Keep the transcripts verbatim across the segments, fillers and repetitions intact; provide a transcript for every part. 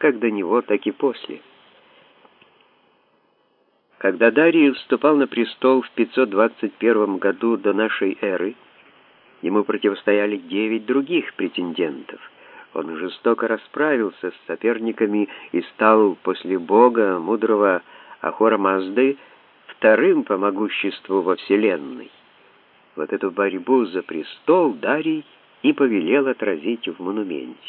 как до него, так и после. Когда Дарий вступал на престол в пятьсот двадцать первом году до нашей эры, ему противостояли девять других претендентов. Он жестоко расправился с соперниками и стал после бога, мудрого Ахура Мазды, вторым по могуществу во Вселенной. Вот эту борьбу за престол Дарий и повелел отразить в монументе.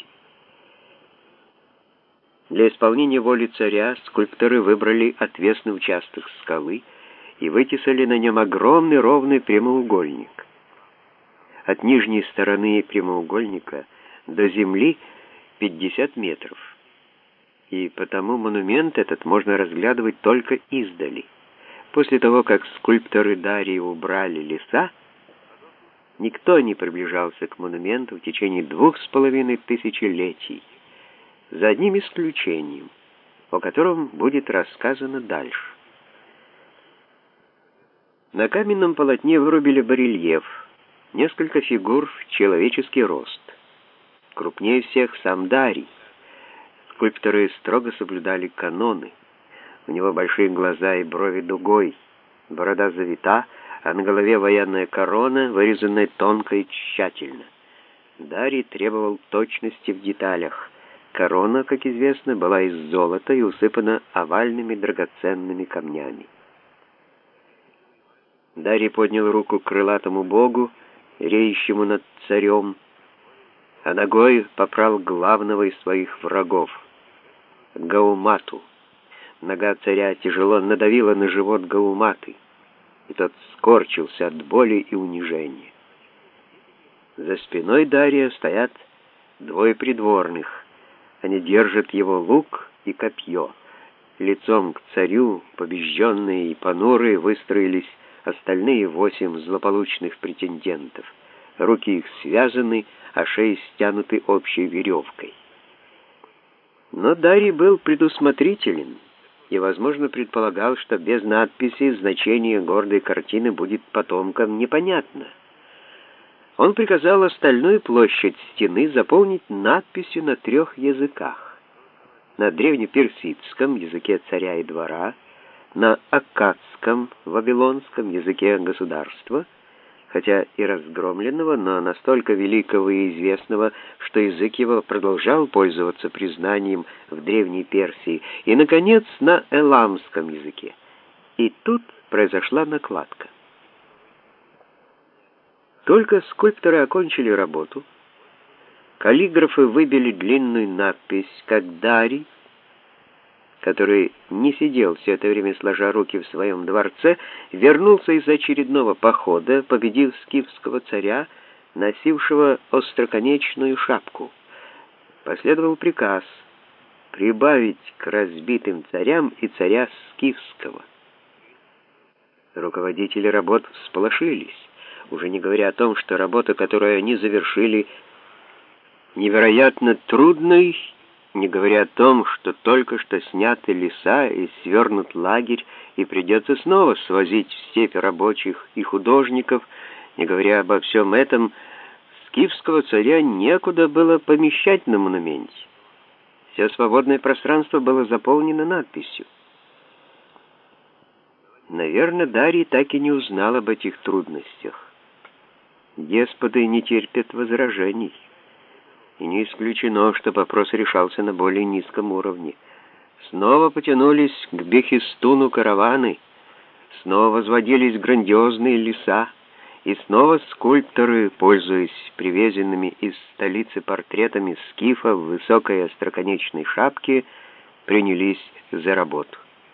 Для исполнения воли царя скульпторы выбрали отвесный участок скалы и вытесали на нем огромный ровный прямоугольник. От нижней стороны прямоугольника до земли пятьдесят метров, и потому монумент этот можно разглядывать только издали. После того, как скульпторы Дария убрали леса, никто не приближался к монументу в течение двух с половиной тысячелетий, за одним исключением, о котором будет рассказано дальше. На каменном полотне вырубили барельеф, несколько фигур в человеческий рост. Крупнее всех сам Дарий. Скульпторы строго соблюдали каноны. У него большие глаза и брови дугой, борода завита, а на голове военная корона, вырезанная тонко и тщательно. Дарий требовал точности в деталях. Корона, как известно, была из золота и усыпана овальными драгоценными камнями. Дарий поднял руку к крылатому богу, реющему над царем, а ногой попрал главного из своих врагов — Гаумату. Нога царя тяжело надавила на живот Гауматы, и тот скорчился от боли и унижения. За спиной Дария стоят двое придворных. Они держат его лук и копье. Лицом к царю, побежденные и понурые, выстроились остальные восемь злополучных претендентов. Руки их связаны, а шеи стянуты общей веревкой. Но Дарий был предусмотрителен и, возможно, предполагал, что без надписи значение гордой картины будет потомкам непонятно. Он приказал остальную площадь стены заполнить надписью на трех языках: на древнеперсидском языке царя и двора, на аккадском, вавилонском языке государства, хотя и разгромленного, но настолько великого и известного, что язык его продолжал пользоваться признанием в Древней Персии, и, наконец, на эламском языке. И тут произошла накладка. Только скульпторы окончили работу, каллиграфы выбили длинную надпись, как Дарий, который не сидел все это время сложа руки в своем дворце, вернулся из очередного похода, победив скифского царя, носившего остроконечную шапку. Последовал приказ прибавить к разбитым царям и царя скифского. Руководители работ всполошились, уже не говоря о том, что работа, которую они завершили, невероятно трудной, не говоря о том, что только что сняты леса и свернут лагерь, и придется снова свозить в степь рабочих и художников, не говоря обо всем этом, скифского царя некуда было помещать на монументе. Все свободное пространство было заполнено надписью. Наверное, Дарий так и не узнал об этих трудностях. Деспоты не терпят возражений. И не исключено, что вопрос решался на более низком уровне. Снова потянулись к Бехистуну караваны, снова возводились грандиозные леса, и снова скульпторы, пользуясь привезенными из столицы портретами скифа в высокой остроконечной шапке, принялись за работу.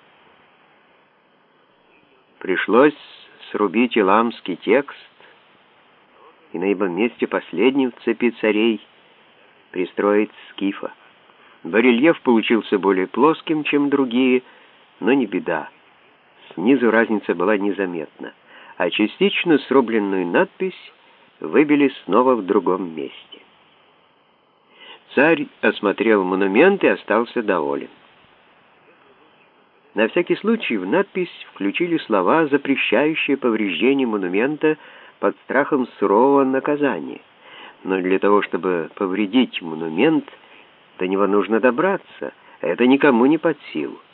Пришлось срубить иламский текст, и на его месте последним в цепи царей пристроить скифа. Барельеф получился более плоским, чем другие, но не беда. Снизу разница была незаметна, а частично срубленную надпись выбили снова в другом месте. Царь осмотрел монумент и остался доволен. На всякий случай в надпись включили слова, запрещающие повреждение монумента под страхом сурового наказания. Но для того, чтобы повредить монумент, до него нужно добраться. Это никому не под силу.